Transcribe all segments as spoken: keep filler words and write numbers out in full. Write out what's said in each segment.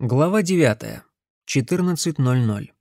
Глава девятая. четырнадцать ноль ноль.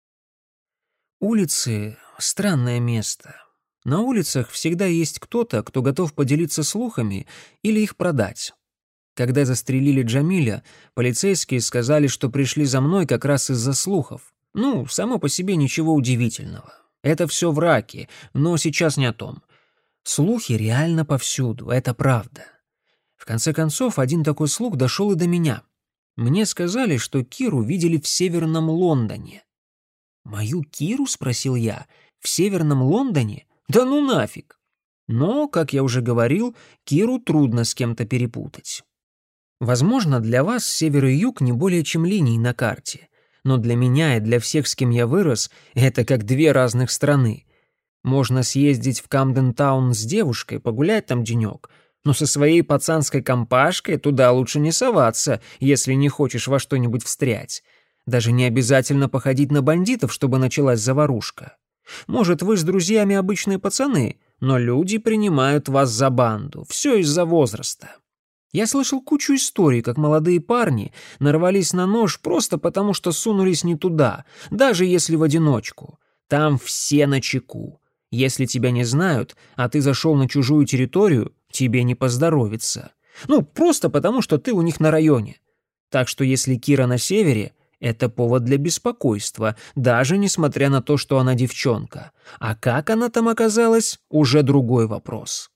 Улицы — странное место. На улицах всегда есть кто-то, кто готов поделиться слухами или их продать. Когда застрелили Джамиля, полицейские сказали, что пришли за мной как раз из-за слухов. Ну, само по себе ничего удивительного. Это все враки, но сейчас не о том. Слухи реально повсюду, это правда. В конце концов, один такой слух дошел и до меня. Мне сказали, что Киру видели в Северном Лондоне. «Мою Киру?» — спросил я. «В Северном Лондоне? Да ну нафиг!» Но, как я уже говорил, Киру трудно с кем-то перепутать. Возможно, для вас север и юг не более чем линии на карте. Но для меня и для всех, с кем я вырос, это как две разных страны. Можно съездить в Камден-таун с девушкой, погулять там денек, но со своей пацанской компашкой туда лучше не соваться, если не хочешь во что-нибудь встрять. Даже не обязательно походить на бандитов, чтобы началась заварушка. Может, вы с друзьями обычные пацаны, но люди принимают вас за банду. Все из-за возраста. Я слышал кучу историй, как молодые парни нарвались на нож просто потому, что сунулись не туда, даже если в одиночку. Там все начеку. Если тебя не знают, а ты зашел на чужую территорию, тебе не поздоровится. Ну, просто потому, что ты у них на районе. Так что если Кира на севере, это повод для беспокойства, даже несмотря на то, что она девчонка. А как она там оказалась, уже другой вопрос.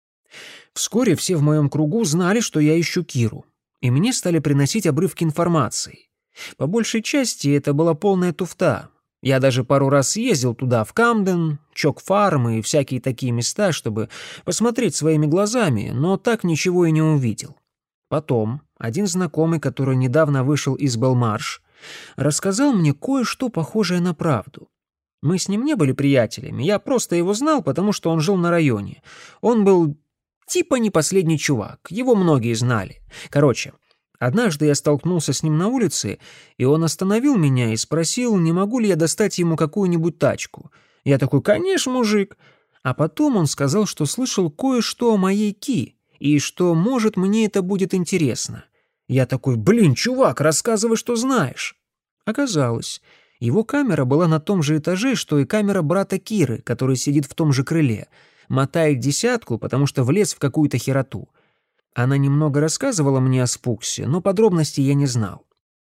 Вскоре все в моем кругу знали, что я ищу Киру, и мне стали приносить обрывки информации. По большей части это была полная туфта. Я даже пару раз ездил туда, в Камден, Чок-фарм и всякие такие места, чтобы посмотреть своими глазами, но так ничего и не увидел. Потом один знакомый, который недавно вышел из Белмарш, рассказал мне кое-что похожее на правду. Мы с ним не были приятелями, я просто его знал, потому что он жил на районе. Он был типа не последний чувак, его многие знали. Короче, однажды я столкнулся с ним на улице, и он остановил меня и спросил, не могу ли я достать ему какую-нибудь тачку. Я такой: «Конечно, мужик». А потом он сказал, что слышал кое-что о моей Ки, и что, может, мне это будет интересно. Я такой: «Блин, чувак, рассказывай, что знаешь». Оказалось, его камера была на том же этаже, что и камера брата Киры, который сидит в том же крыле, мотает десятку, потому что влез в какую-то хероту. Она немного рассказывала мне о Спуксе, но подробностей я не знал.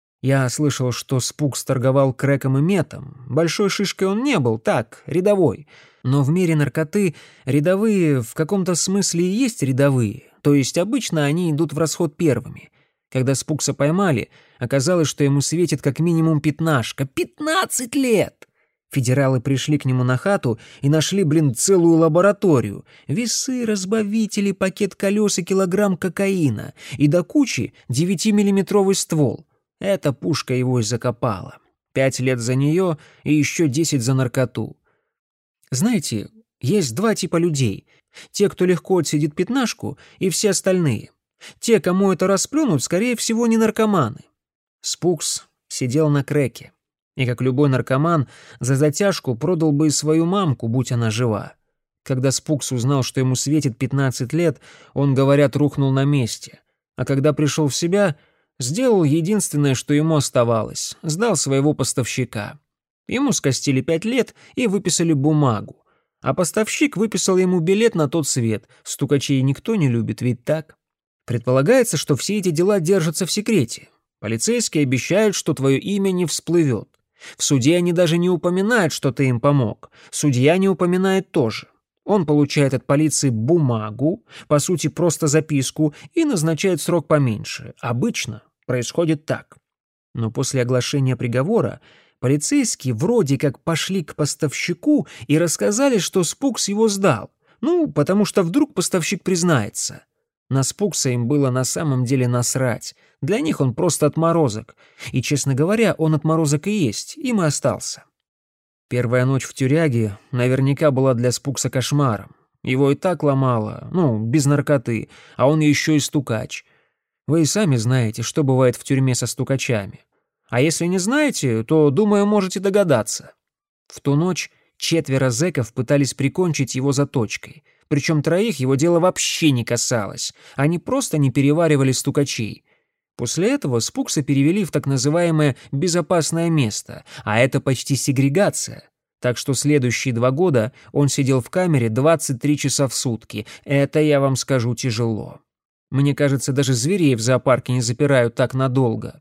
Я слышал, что Спукс торговал крэком и метом. Большой шишкой он не был, так, рядовой. Но в мире наркоты рядовые в каком-то смысле и есть рядовые, то есть обычно они идут в расход первыми. Когда Спукса поймали, оказалось, что ему светит как минимум пятнашка. Пятнадцать лет! Федералы пришли к нему на хату и нашли, блин, целую лабораторию. Весы, разбавители, пакет колес и килограмм кокаина. И до кучи девятимиллиметровый ствол. Эта пушка его и закопала. Пять лет за нее и еще десять за наркоту. Знаете, есть два типа людей. Те, кто легко отсидит пятнашку, и все остальные. Те, кому это расплюнут, скорее всего, не наркоманы. Спукс сидел на крэке. И, как любой наркоман, за затяжку продал бы и свою мамку, будь она жива. Когда Спукс узнал, что ему светит пятнадцать лет, он, говорят, рухнул на месте. А когда пришел в себя, сделал единственное, что ему оставалось — сдал своего поставщика. Ему скостили пять лет и выписали бумагу. А поставщик выписал ему билет на тот свет. Стукачей никто не любит, ведь так? Предполагается, что все эти дела держатся в секрете. Полицейские обещают, что твое имя не всплывет. В суде они даже не упоминают, что ты им помог. Судья не упоминает тоже. Он получает от полиции бумагу, по сути, просто записку, и назначает срок поменьше. Обычно происходит так. Но после оглашения приговора полицейские вроде как пошли к поставщику и рассказали, что Спукс его сдал. Ну, потому что вдруг поставщик признается. На Спукса им было на самом деле насрать. Для них он просто отморозок. И, честно говоря, он отморозок и есть, им и остался. Первая ночь в тюряге наверняка была для Спукса кошмаром. Его и так ломало, ну, без наркоты, а он еще и стукач. Вы и сами знаете, что бывает в тюрьме со стукачами. А если не знаете, то, думаю, можете догадаться. В ту ночь четверо зэков пытались прикончить его заточкой. Причем троих его дело вообще не касалось. Они просто не переваривали стукачей. После этого Спукса перевели в так называемое «безопасное место», а это почти сегрегация. Так что следующие два года он сидел в камере двадцать три часа в сутки. Это, я вам скажу, тяжело. Мне кажется, даже зверей в зоопарке не запирают так надолго.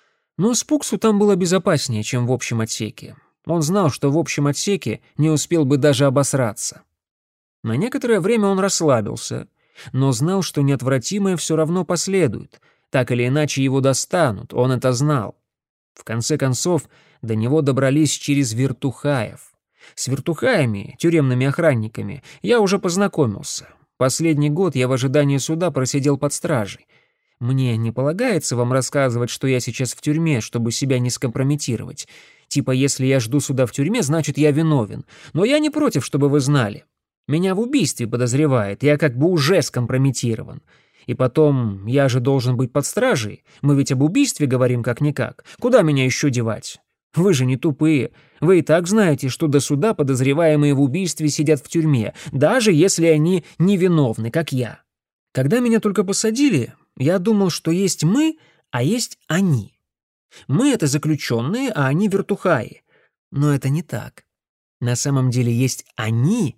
Но Спуксу там было безопаснее, чем в общем отсеке. Он знал, что в общем отсеке не успел бы даже обосраться. На некоторое время он расслабился, но знал, что неотвратимое все равно последует. Так или иначе его достанут, он это знал. В конце концов, до него добрались через вертухаев. С вертухаями, тюремными охранниками, я уже познакомился. Последний год я в ожидании суда просидел под стражей. Мне не полагается вам рассказывать, что я сейчас в тюрьме, чтобы себя не скомпрометировать. Типа, если я жду суда в тюрьме, значит, я виновен. Но я не против, чтобы вы знали. Меня в убийстве подозревает, я как бы уже скомпрометирован. И потом, я же должен быть под стражей. Мы ведь об убийстве говорим как-никак. Куда меня еще девать? Вы же не тупые. Вы и так знаете, что до суда подозреваемые в убийстве сидят в тюрьме, даже если они невиновны, как я. Когда меня только посадили, я думал, что есть мы, а есть они. Мы — это заключенные, а они — вертухаи. Но это не так. На самом деле есть они,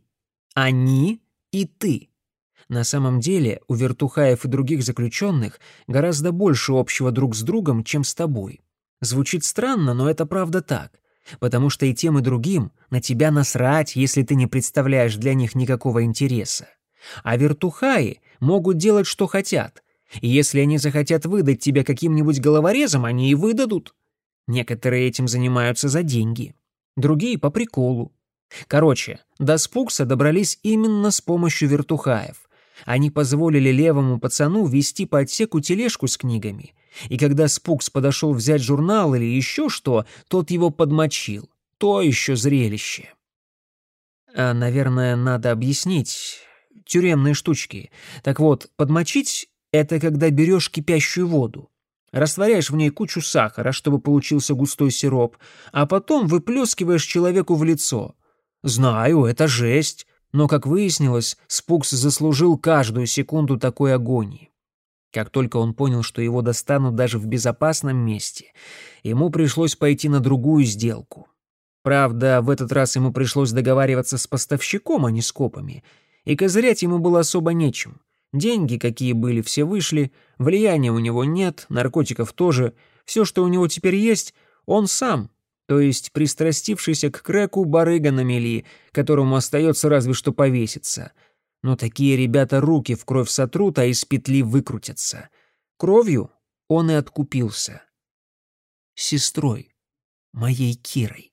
они и ты. На самом деле у вертухаев и других заключенных гораздо больше общего друг с другом, чем с тобой. Звучит странно, но это правда так. Потому что и тем, и другим на тебя насрать, если ты не представляешь для них никакого интереса. А вертухаи могут делать, что хотят. И если они захотят выдать тебя каким-нибудь головорезом, они и выдадут. Некоторые этим занимаются за деньги, другие — по приколу. Короче, до Спукса добрались именно с помощью вертухаев. Они позволили левому пацану вести по отсеку тележку с книгами. И когда Спукс подошел взять журнал или еще что, тот его подмочил. То еще зрелище. А, наверное, надо объяснить. Тюремные штучки. Так вот, подмочить — это когда берешь кипящую воду, растворяешь в ней кучу сахара, чтобы получился густой сироп, а потом выплескиваешь человеку в лицо. Знаю, это жесть, но, как выяснилось, Спукс заслужил каждую секунду такой агонии. Как только он понял, что его достанут даже в безопасном месте, ему пришлось пойти на другую сделку. Правда, в этот раз ему пришлось договариваться с поставщиком, а не с копами, и козырять ему было особо нечем. Деньги, какие были, все вышли, влияния у него нет, наркотиков тоже. Все, что у него теперь есть, он сам, то есть пристрастившийся к крэку барыга на мели, которому остается разве что повеситься. Но такие ребята руки в кровь сотрут, а из петли выкрутятся. Кровью он и откупился. Сестрой, моей Кирой.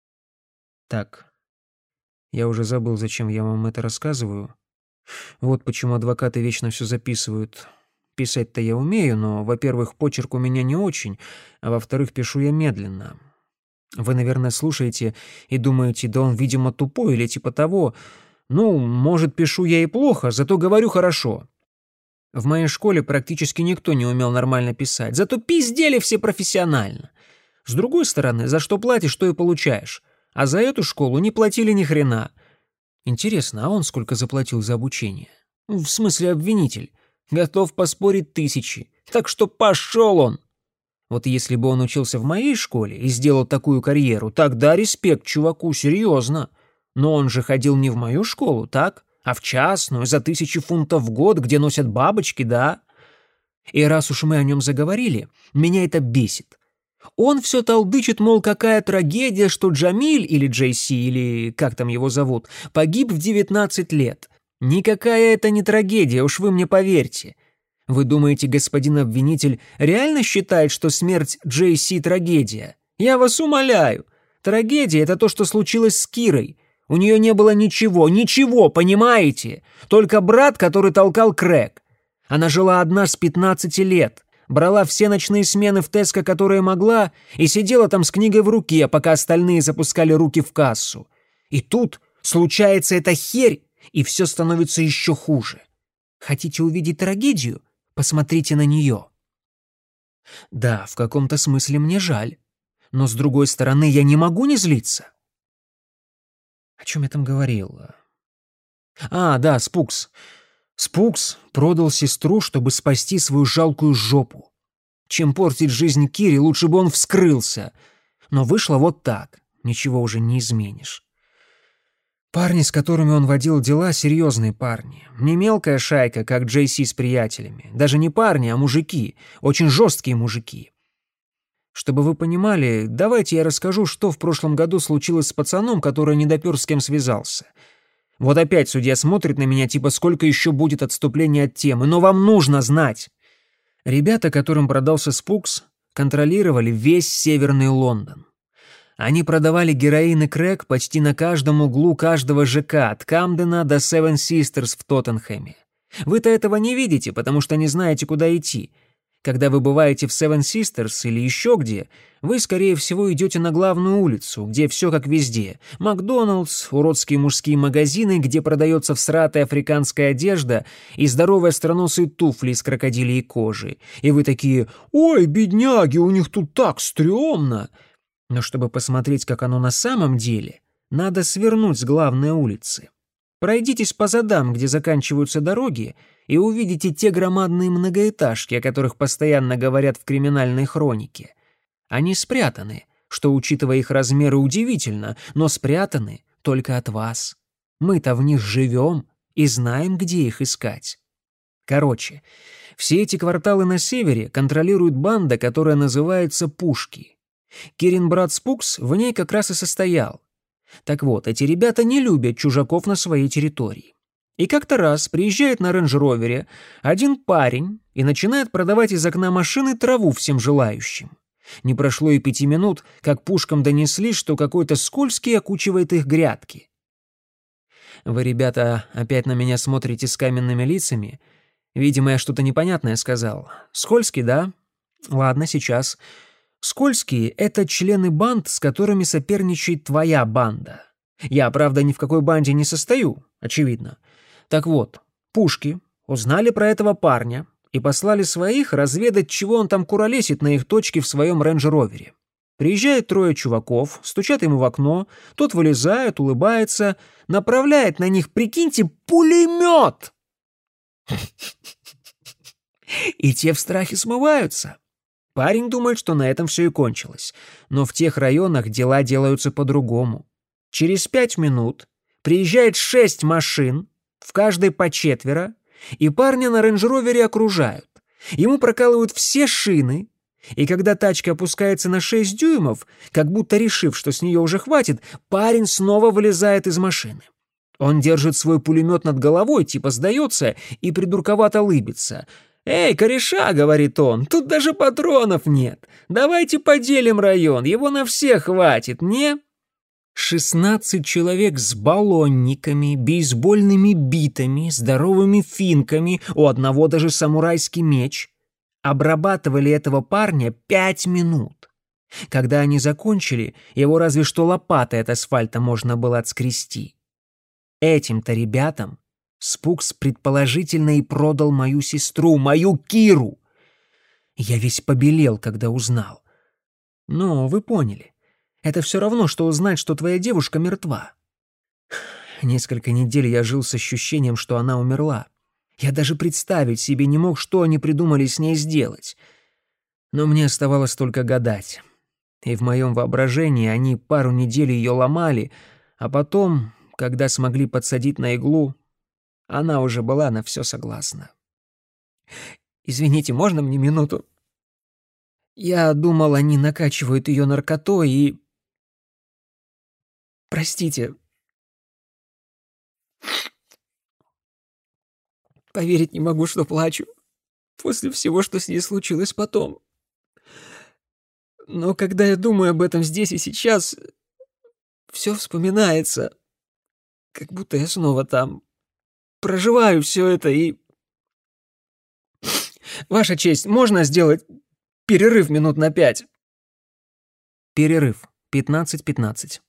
Так, я уже забыл, зачем я вам это рассказываю. Вот почему адвокаты вечно все записывают. Писать-то я умею, но, во-первых, почерк у меня не очень, а во-вторых, пишу я медленно. Вы, наверное, слушаете и думаете, да он, видимо, тупой или типа того. Ну, может, пишу я и плохо, зато говорю хорошо. В моей школе практически никто не умел нормально писать, зато пиздели все профессионально. С другой стороны, за что платишь, то и получаешь. А за эту школу не платили ни хрена. Интересно, а он сколько заплатил за обучение? В смысле, обвинитель. Готов поспорить тысячи. Так что пошел он. Вот если бы он учился в моей школе и сделал такую карьеру, тогда респект чуваку, серьезно. Но он же ходил не в мою школу, так? А в частную, за тысячи фунтов в год, где носят бабочки, да? И раз уж мы о нем заговорили, меня это бесит. Он все толдычит, мол, какая трагедия, что Джамиль или Джейси, или как там его зовут, погиб в девятнадцать лет. Никакая это не трагедия, уж вы мне поверьте. Вы думаете, господин обвинитель реально считает, что смерть Джейси — трагедия? Я вас умоляю. Трагедия — это то, что случилось с Кирой. У нее не было ничего, ничего, понимаете? Только брат, который толкал крэк. Она жила одна с пятнадцати лет, брала все ночные смены в Теско, которые могла, и сидела там с книгой в руке, пока остальные запускали руки в кассу. И тут случается эта херь, и все становится еще хуже. Хотите увидеть трагедию? Посмотрите на нее. Да, в каком-то смысле мне жаль, но с другой стороны я не могу не злиться. О чем я там говорил? А, да, Спукс. Спукс продал сестру, чтобы спасти свою жалкую жопу. Чем портить жизнь Кире, лучше бы он вскрылся. Но вышло вот так, ничего уже не изменишь. Парни, с которыми он водил дела, серьезные парни. Не мелкая шайка, как Джей Си с приятелями. Даже не парни, а мужики. Очень жесткие мужики. Чтобы вы понимали, давайте я расскажу, что в прошлом году случилось с пацаном, который не допер, с кем связался. Вот опять судья смотрит на меня, типа, сколько еще будет отступления от темы. Но вам нужно знать. Ребята, которым продался Спукс, контролировали весь северный Лондон. Они продавали героин и крэк почти на каждом углу каждого ЖК, от Камдена до Seven Sisters в Тоттенхэме. Вы-то этого не видите, потому что не знаете, куда идти. Когда вы бываете в Seven Sisters или еще где, вы, скорее всего, идете на главную улицу, где все как везде. Макдоналдс, уродские мужские магазины, где продается всратая африканская одежда и здоровые остроносые туфли из крокодилей кожи. И вы такие: «Ой, бедняги, у них тут так стрёмно!» Но чтобы посмотреть, как оно на самом деле, надо свернуть с главной улицы. Пройдитесь по задам, где заканчиваются дороги, и увидите те громадные многоэтажки, о которых постоянно говорят в криминальной хронике. Они спрятаны, что, учитывая их размеры, удивительно, но спрятаны только от вас. Мы-то в них живем и знаем, где их искать. Короче, все эти кварталы на севере контролирует банда, которая называется «Пушки». Кирин брат Спукс в ней как раз и состоял. Так вот, эти ребята не любят чужаков на своей территории. И как-то раз приезжает на рейндж-ровере один парень и начинает продавать из окна машины траву всем желающим. Не прошло и пяти минут, как пушкам донесли, что какой-то скользкий окучивает их грядки. Вы, ребята, опять на меня смотрите с каменными лицами. Видимо, я что-то непонятное сказал. Скользкий, да? Ладно, сейчас. Скользкие — это члены банд, с которыми соперничает твоя банда. Я, правда, ни в какой банде не состою, очевидно. Так вот, пушки узнали про этого парня и послали своих разведать, чего он там куролесит на их точке в своем рейндж-ровере. Приезжает трое чуваков, стучат ему в окно, тот вылезает, улыбается, направляет на них, прикиньте, пулемет! И те в страхе смываются. Парень думает, что на этом все и кончилось. Но в тех районах дела делаются по-другому. Через пять минут приезжает шесть машин, в каждой по четверо, и парня на рейндж-ровере окружают. Ему прокалывают все шины, и когда тачка опускается на шесть дюймов, как будто решив, что с нее уже хватит, парень снова вылезает из машины. Он держит свой пулемет над головой, типа сдается, и придурковато лыбится. «Эй, кореша», — говорит он, — «тут даже патронов нет. Давайте поделим район, его на всех хватит, не?» шестнадцать человек с баллонниками, бейсбольными битами, здоровыми финками, у одного даже самурайский меч, обрабатывали этого парня пять минут. Когда они закончили, его разве что лопатой от асфальта можно было отскрести. Этим-то ребятам Спукс предположительно и продал мою сестру, мою Киру. Я весь побелел, когда узнал. Но вы поняли. Это все равно, что узнать, что твоя девушка мертва. Несколько недель я жил с ощущением, что она умерла. Я даже представить себе не мог, что они придумали с ней сделать. Но мне оставалось только гадать. И в моем воображении они пару недель ее ломали, а потом, когда смогли подсадить на иглу, она уже была на все согласна. «Извините, можно мне минуту?» Я думал, они накачивают ее наркотой и... Простите. Поверить не могу, что плачу. После всего, что с ней случилось потом. Но когда я думаю об этом здесь и сейчас, все вспоминается. Как будто я снова там. Проживаю все это и... Ваша честь, можно сделать перерыв минут на пять? Перерыв. пятнадцать пятнадцать.